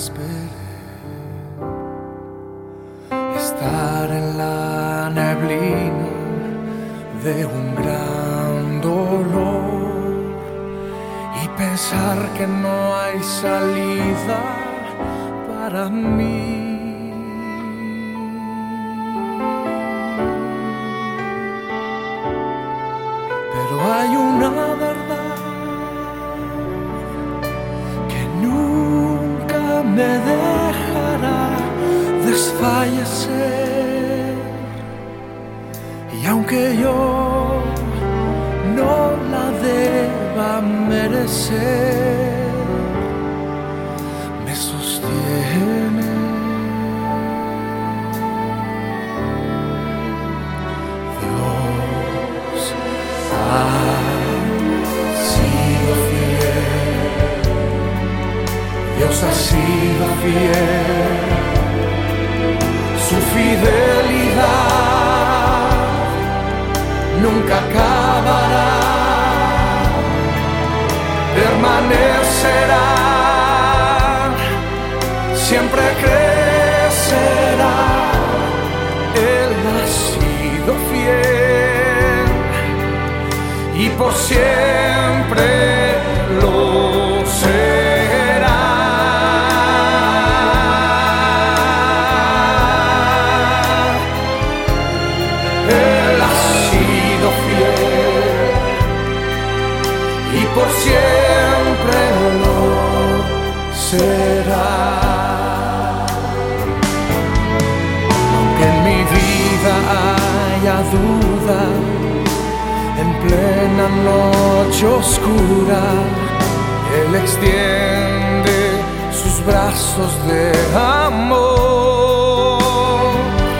esperé estar en la neblina de un gran dolor y pensar que no hay salida para mí. Pero hay una verdad que nunca me dejará desfallecer, y aunque yo no la deba merecer, me sostiene. Dios ha sido fiel, Dios ha sido fiel, su fidelidad nunca acabará, permanecerá, siempre crecerá. Él ha sido fiel y por siempre lo será. Él ha sido fiel y por siempre lo será. Aunque en mi vida haya duda, en plena noche oscura, Él extiende sus brazos de amor.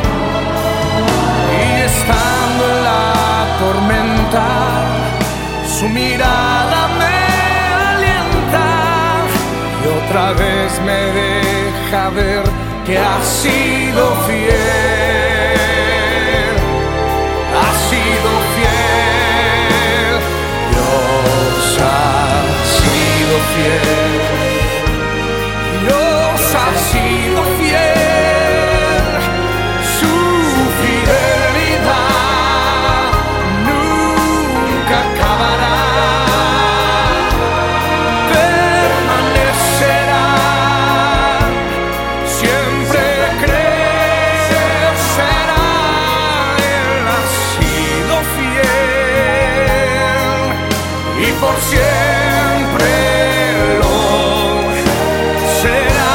Y estando en la tormenta, su mirada me alienta y otra vez me deja ver que ha sido fiel, ha sido fiel. Dios ha sido fiel, Dios ha sido fiel, su fidelidad nunca acabará, permanecerá, siempre crecerá. Él ha sido fiel y por siempre lo será.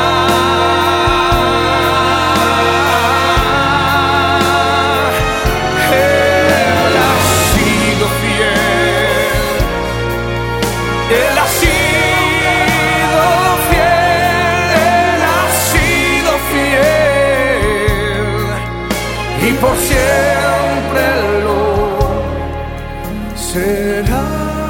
Él ha sido fiel, Él ha sido fiel, Él ha sido fiel y por siempre lo será.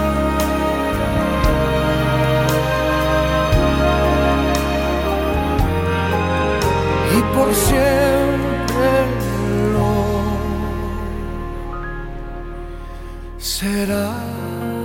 Y por siempre lo será.